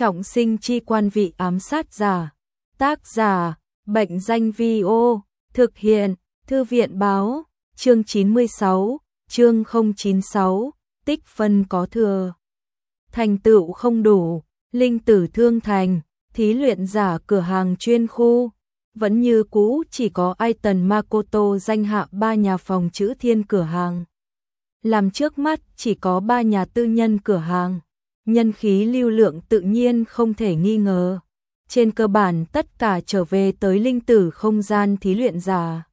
Trọng sinh chi quan vị ám sát giả. Tác giả, Bệnh danh Vi-ô. Thực hiện, Thư viện báo. Chương 96, chương 096, tích phân có thừa. Thành tựu không đủ, Linh Tử Thương Thành, thí luyện giả cửa hàng chuyên khu. Vẫn như cũ chỉ có Aiton Makoto danh hạ 3 nhà phòng chữ thiên cửa hàng. Làm trước mắt chỉ có 3 nhà tư nhân cửa hàng. Nhân khí lưu lượng tự nhiên không thể nghi ngờ. Trên cơ bản tất cả trở về tới linh tử không gian thí luyện giả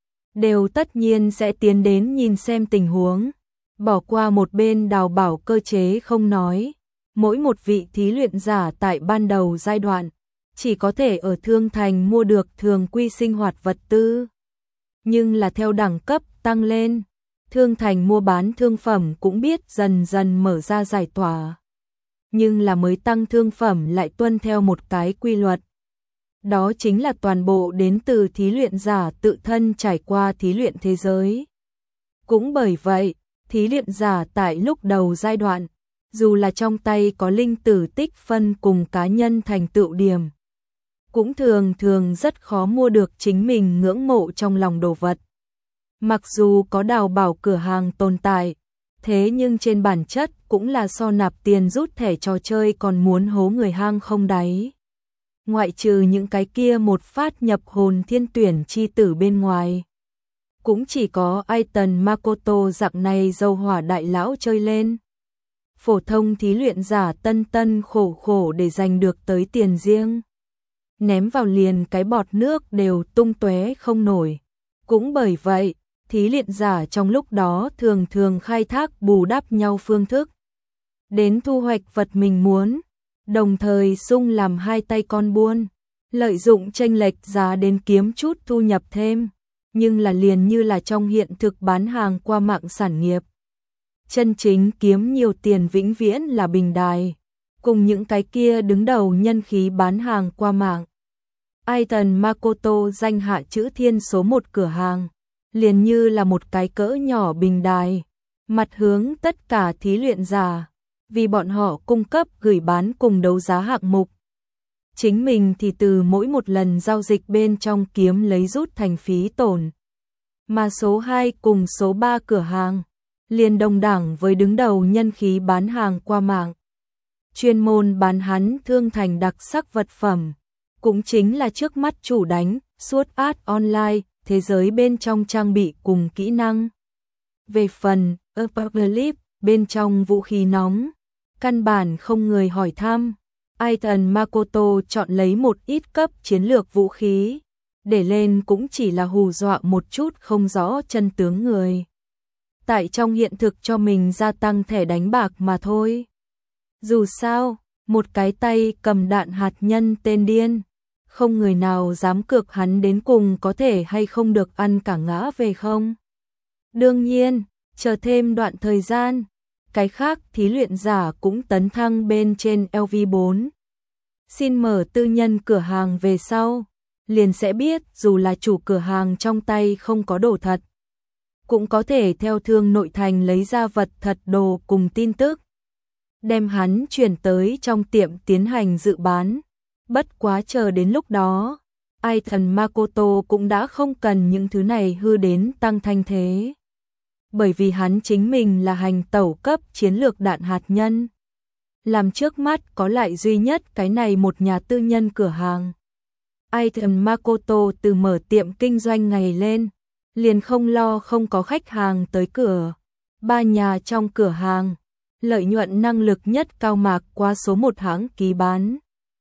đều tất nhiên sẽ tiến đến nhìn xem tình huống. Bỏ qua một bên đào bảo cơ chế không nói. Mỗi một vị thí luyện giả tại ban đầu giai đoạn chỉ có thể ở Thương Thành mua được thường quy sinh hoạt vật tư. Nhưng là theo đẳng cấp tăng lên, Thương Thành mua bán thương phẩm cũng biết dần dần mở ra giải tỏa. Nhưng là mới tăng thương phẩm lại tuân theo một cái quy luật. Đó chính là toàn bộ đến từ thí luyện giả tự thân trải qua thí luyện thế giới. Cũng bởi vậy, thí luyện giả tại lúc đầu giai đoạn, dù là trong tay có linh tử tích phân cùng cá nhân thành tựu điểm, cũng thường thường rất khó mua được chính mình ngưỡng mộ trong lòng đồ vật. Mặc dù có đào bảo cửa hàng tồn tại, thế nhưng trên bản chất cũng là so nạp tiền rút thẻ trò chơi còn muốn hố người hang không đáy. Ngoại trừ những cái kia một phát nhập hồn thiên tuyển chi tử bên ngoài, cũng chỉ có Aiton Makoto dạng này dâu hỏa đại lão chơi lên. Phổ thông thí luyện giả tân tân khổ khổ để giành được tới tiền riêng, ném vào liền cái bọt nước đều tung tóe không nổi. Cũng bởi vậy, thí luyện giả trong lúc đó thường thường khai thác bù đắp nhau phương thức đến thu hoạch vật mình muốn, đồng thời sung làm hai tay con buôn, lợi dụng chênh lệch giá đến kiếm chút thu nhập thêm, nhưng là liền như là trong hiện thực bán hàng qua mạng sản nghiệp. Chân chính kiếm nhiều tiền vĩnh viễn là bình đài, cùng những cái kia đứng đầu nhân khí bán hàng qua mạng. Aiton Makoto danh hạ chữ thiên số 1 cửa hàng, liền như là một cái cỡ nhỏ bình đài, mặt hướng tất cả thí luyện giả, vì bọn họ cung cấp gửi bán cùng đấu giá hạng mục. Chính mình thì từ mỗi một lần giao dịch bên trong kiếm lấy rút thành phí tổn. Mà số 2 cùng số 3 cửa hàng, liền đồng đẳng với đứng đầu nhân khí bán hàng qua mạng. Chuyên môn bán hắn Thương Thành đặc sắc vật phẩm, cũng chính là trước mắt chủ đánh, suốt ad online, thế giới bên trong trang bị cùng kỹ năng. Về phần Apocalypse, bên trong vũ khí nóng, căn bản không người hỏi thăm. Aiton Makoto chọn lấy một ít cấp chiến lược vũ khí, để lên cũng chỉ là hù dọa một chút không rõ chân tướng người. Tại trong hiện thực cho mình gia tăng thẻ đánh bạc mà thôi. Dù sao, một cái tay cầm đạn hạt nhân tên điên, không người nào dám cược hắn đến cùng có thể hay không được ăn cả ngã về không. Đương nhiên, chờ thêm đoạn thời gian, cái khác thí luyện giả cũng tấn thăng bên trên LV4. Xin mở tư nhân cửa hàng về sau, liền sẽ biết dù là chủ cửa hàng trong tay không có đồ thật, cũng có thể theo thương nội thành lấy ra vật thật đồ cùng tin tức, đem hắn chuyển tới trong tiệm tiến hành dự bán. Bất quá chờ đến lúc đó, Aiton Makoto cũng đã không cần những thứ này hư đến tăng thanh thế. Bởi vì hắn chính mình là hành tẩu cấp chiến lược đạn hạt nhân. Làm trước mắt có lại duy nhất cái này một nhà tư nhân cửa hàng. Aiton Makoto từ mở tiệm kinh doanh ngày lên, liền không lo không có khách hàng tới cửa. 3 nhà trong cửa hàng, lợi nhuận năng lực nhất cao mạc qua số 1 hãng ký bán.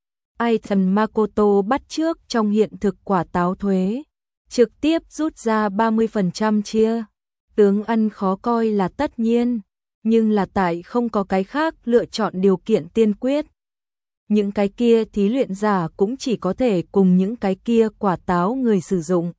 Aiton Makoto bắt chước trong hiện thực quả táo thuế, trực tiếp rút ra 30% chia. Tướng ăn khó coi là tất nhiên, nhưng là tại không có cái khác lựa chọn điều kiện tiên quyết. Những cái kia thí luyện giả cũng chỉ có thể cùng những cái kia quả táo người sử dụng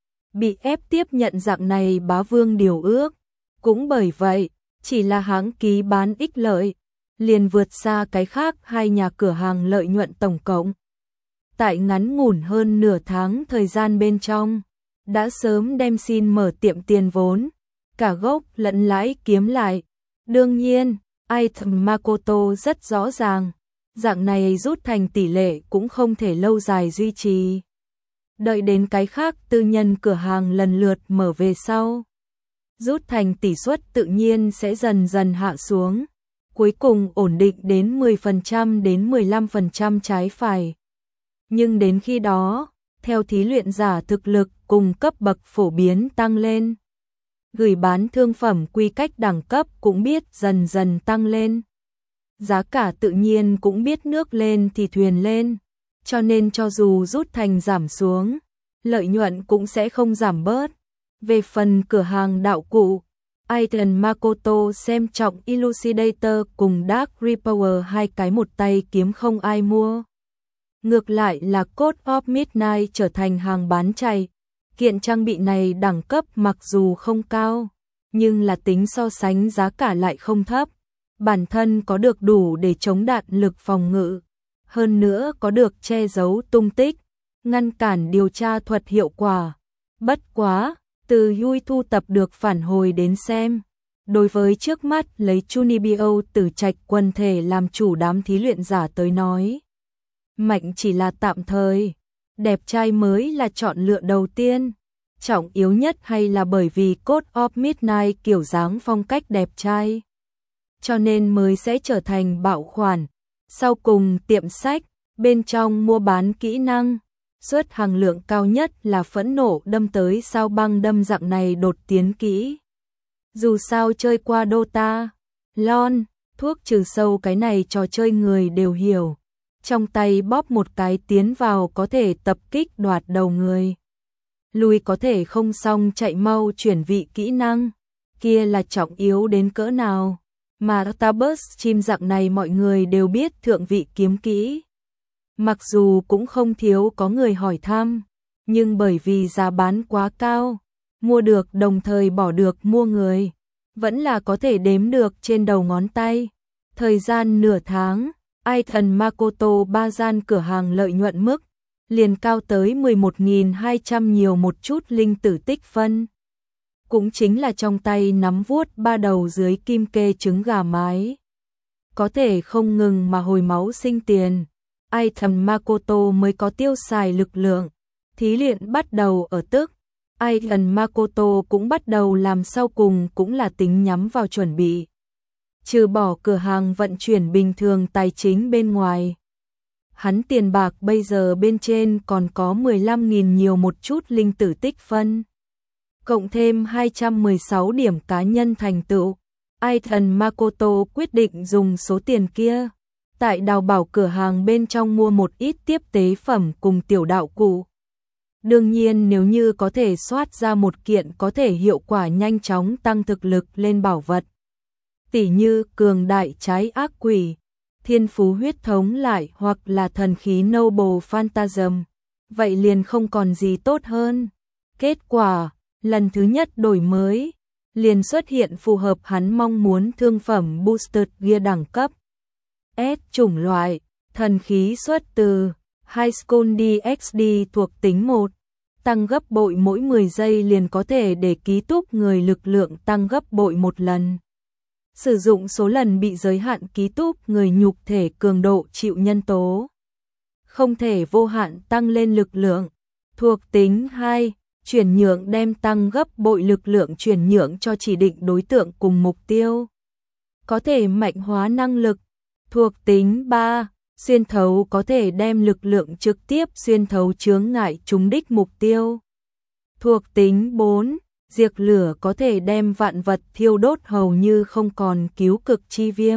bị ép tiếp nhận dạng này bá vương điều ước. Cũng bởi vậy, chỉ là hãng ký bán ích lợi, liền vượt xa cái khác 2 nhà cửa hàng lợi nhuận tổng cộng. Tại ngắn ngủn hơn nửa tháng thời gian bên trong, đã sớm đem xin mở tiệm tiền vốn, cả gốc lẫn lãi kiếm lại. Đương nhiên, Aiton Makoto rất rõ ràng, Dạng này rút thành tỷ lệ cũng không thể lâu dài duy trì. Đợi đến cái khác tư nhân cửa hàng lần lượt mở về sau, rút thành tỷ suất tự nhiên sẽ dần dần hạ xuống, cuối cùng ổn định đến 10% đến 15% trái phải. Nhưng đến khi đó, theo thí luyện giả thực lực cùng cấp bậc phổ biến tăng lên, gửi bán thương phẩm quy cách đẳng cấp cũng biết dần dần tăng lên. Giá cả tự nhiên cũng biết nước lên thì thuyền lên, cho nên cho dù rút thành giảm xuống, lợi nhuận cũng sẽ không giảm bớt. Về phần cửa hàng đạo cụ, Aiton Makoto xem trọng Elucidator cùng Dark Reaper, hai cái một tay kiếm không ai mua. Ngược lại là Code of Midnight trở thành hàng bán chạy. Kiện trang bị này đẳng cấp mặc dù không cao, nhưng là tính so sánh giá cả lại không thấp. Bản thân có được đủ để chống đạn lực phòng ngự, hơn nữa có được che giấu tung tích, ngăn cản điều tra thuật hiệu quả. Bất quá, từ Yui thu tập được phản hồi đến xem, đối với trước mắt lấy Chunibyo từ trạch quần thể làm chủ đám thí luyện giả tới nói, mạnh chỉ là tạm thời, đẹp trai mới là chọn lựa đầu tiên. Trọng yếu nhất hay là bởi vì Code of Midnight kiểu dáng phong cách đẹp trai, cho nên mới sẽ trở thành bạo khoản. Sau cùng tiệm sách, bên trong mua bán kỹ năng, suất hàng lượng cao nhất là phẫn nộ đâm tới sao băng đâm dạng này đột tiến kỹ. Dù sao chơi qua Dota, LOL, thuốc trừ sâu cái này trò chơi người đều hiểu. Trong tay bóp một cái tiến vào có thể tập kích đoạt đầu người. Lùi có thể không xong chạy mau chuyển vị kỹ năng, kia là trọng yếu đến cỡ nào. Mà Starburst chim dạng này mọi người đều biết thượng vị kiếm kỹ. Mặc dù cũng không thiếu có người hỏi thăm, nhưng bởi vì giá bán quá cao, mua được đồng thời bỏ được mua người, vẫn là có thể đếm được trên đầu ngón tay. Thời gian nửa tháng, Aiton Makoto ba gian cửa hàng lợi nhuận mức liền cao tới 11.200 nhiều một chút linh tử tích phân. Cũng chính là trong tay nắm vuốt ba đầu dưới kim kê trứng gà mái. Có thể không ngừng mà hồi máu sinh tiền. Aiton Makoto mới có tiêu xài lực lượng. Thí luyện bắt đầu ở tức. Aiton Makoto cũng bắt đầu làm sau cùng cũng là tính nhắm vào chuẩn bị. Trừ bỏ cửa hàng vận chuyển bình thường tài chính bên ngoài, hắn tiền bạc bây giờ bên trên còn có 15.000 nhiều một chút linh tử tích phân. Cộng thêm 216 điểm cá nhân thành tựu, Aiton Makoto quyết định dùng số tiền kia tại đào bảo cửa hàng bên trong mua một ít tiếp tế phẩm cùng tiểu đạo cụ. Đương nhiên nếu như có thể soát ra một kiện có thể hiệu quả nhanh chóng tăng thực lực lên bảo vật, tỉ như cường đại trái ác quỷ, thiên phú huyết thống lại hoặc là thần khí Noble Phantasm, vậy liền không còn gì tốt hơn. Kết quả, lần thứ nhất đổi mới, liền xuất hiện phù hợp hắn mong muốn thương phẩm Boosted Gear đẳng cấp S chủng loại, thần khí xuất từ High School DxD thuộc tính 1, tăng gấp bội mỗi 10 giây liền có thể để ký túc người lực lượng tăng gấp bội một lần. Sử dụng số lần bị giới hạn ký túc người nhục thể cường độ chịu nhân tố. Không thể vô hạn tăng lên lực lượng. Thuộc tính 2, chuyển nhượng đem tăng gấp bội lực lượng chuyển nhượng cho chỉ định đối tượng cùng mục tiêu. Có thể mạnh hóa năng lực. Thuộc tính 3, xuyên thấu có thể đem lực lượng trực tiếp xuyên thấu chướng ngại trúng đích mục tiêu. Thuộc tính 4, diệt lửa có thể đem vạn vật thiêu đốt hầu như không còn cứu cực chi viêm.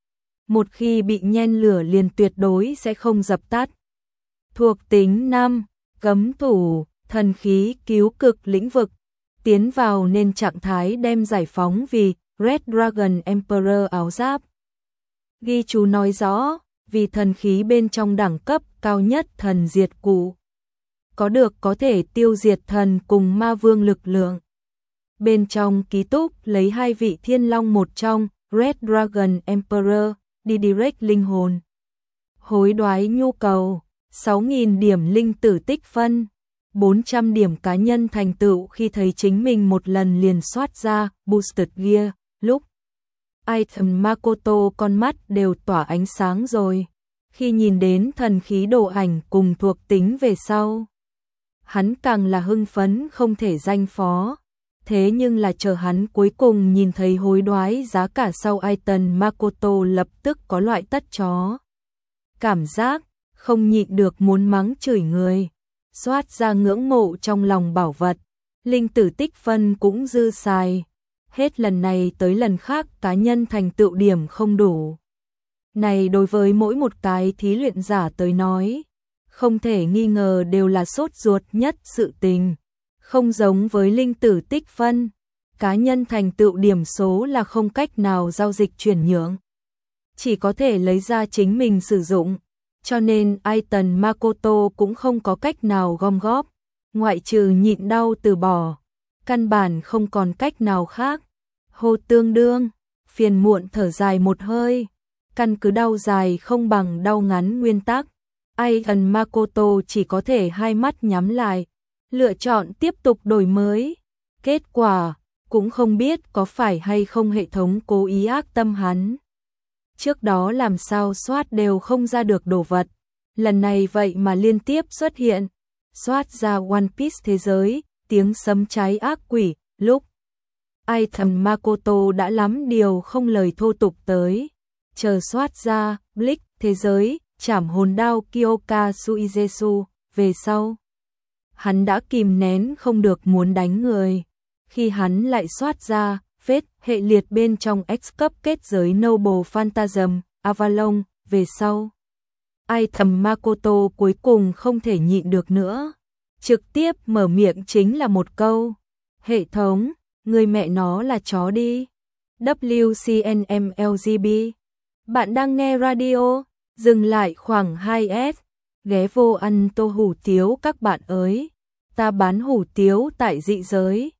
Một khi bị nhen lửa liền tuyệt đối sẽ không dập tắt. Thuộc tính 5, cấm thủ, thần khí cứu cực lĩnh vực, tiến vào nên trạng thái đem giải phóng vì Red Dragon Emperor áo giáp. Ghi chú nói rõ, vì thần khí bên trong đẳng cấp cao nhất thần diệt cụ. Có được có thể tiêu diệt thần cùng ma vương lực lượng. Bên trong ký túc lấy hai vị thiên long một trong, Red Dragon Emperor, đi direct linh hồn. Hối đoái nhu cầu, 6.000 điểm linh tử tích phân, 400 điểm cá nhân thành tựu khi thấy chính mình một lần liền soát ra Boosted Gear, lúc Aiton Makoto con mắt đều tỏa ánh sáng rồi. Khi nhìn đến thần khí đồ ảnh cùng thuộc tính về sau, hắn càng là hưng phấn không thể danh phó. Thế nhưng là chờ hắn cuối cùng nhìn thấy hối đoái giá cả sau Aiton Makoto lập tức có loại tất chó cảm giác, không nhịn được muốn mắng chửi người. Xoát ra ngưỡng mộ trong lòng bảo vật, linh tử tích phân cũng dư xài. Hết lần này tới lần khác cá nhân thành tựu điểm không đủ. Này đối với mỗi một cái thí luyện giả tới nói, không thể nghi ngờ đều là sốt ruột nhất sự tình. Không giống với linh tử tích phân, cá nhân thành tựu điểm số là không cách nào giao dịch chuyển nhượng. Chỉ có thể lấy ra chính mình sử dụng, cho nên Aiton Makoto cũng không có cách nào gom góp, ngoại trừ nhịn đau từ bỏ, căn bản không còn cách nào khác. Hô tương đương, phiền muộn thở dài một hơi, căn cứ đau dài không bằng đau ngắn nguyên tắc, Aiton Makoto chỉ có thể hai mắt nhắm lại, lựa chọn tiếp tục đổi mới. Kết quả, cũng không biết có phải hay không hệ thống cố ý ác tâm hắn. Trước đó làm sao soát đều không ra được đồ vật, lần này vậy mà liên tiếp xuất hiện. Soát ra One Piece thế giới, tiếng sấm cháy ác quỷ, lúc Aiton Makoto đã lắm điều không lời thô tục tới. Chờ soát ra Bleach thế giới, trảm hồn đao Kyoka Suizetsu, về sau hắn đã kìm nén không được muốn đánh người. Khi hắn lại soát ra Fate hệ liệt bên trong X cấp kết giới Noble Phantasm, Avalon, về sau Aiton Makoto cuối cùng không thể nhịn được nữa. Trực tiếp mở miệng chính là một câu. Hệ thống, người mẹ nó là chó đi. WCNMLGB. Bạn đang nghe radio, dừng lại khoảng 2S. Ghé vô ăn tô hủ tiếu các bạn ơi. Ta bán hủ tiếu tại dị giới.